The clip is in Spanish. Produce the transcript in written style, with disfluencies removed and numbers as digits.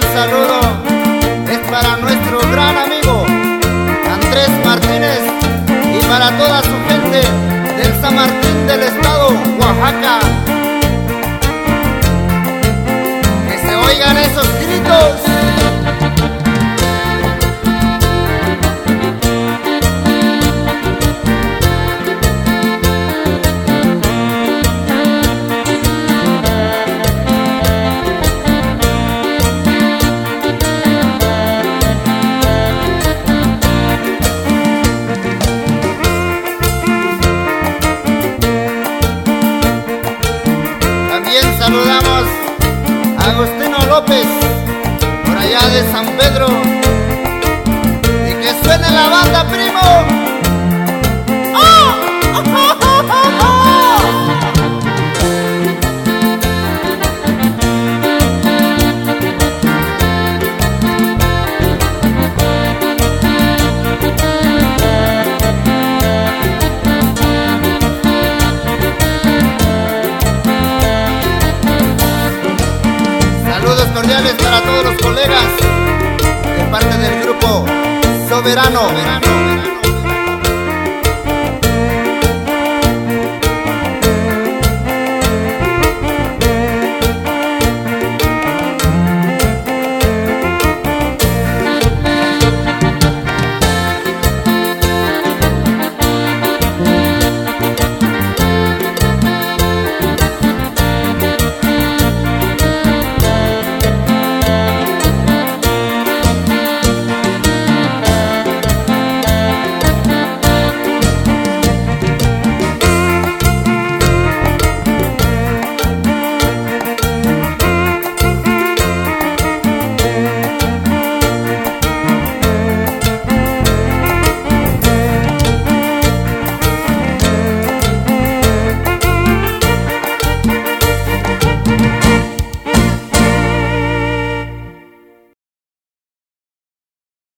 saludo es para nuestro gran amigo Andrés Martínez y para toda su gente del San Martín del Estado, Oaxaca. Que se oigan esos gritos. Saludamos a Agustino López, por allá de San Pedro, y que suene la banda, primo. ¡Oh! ¡Oh, oh, oh, oh, oh! Cordiales para todos los colegas de parte del grupo Soberano.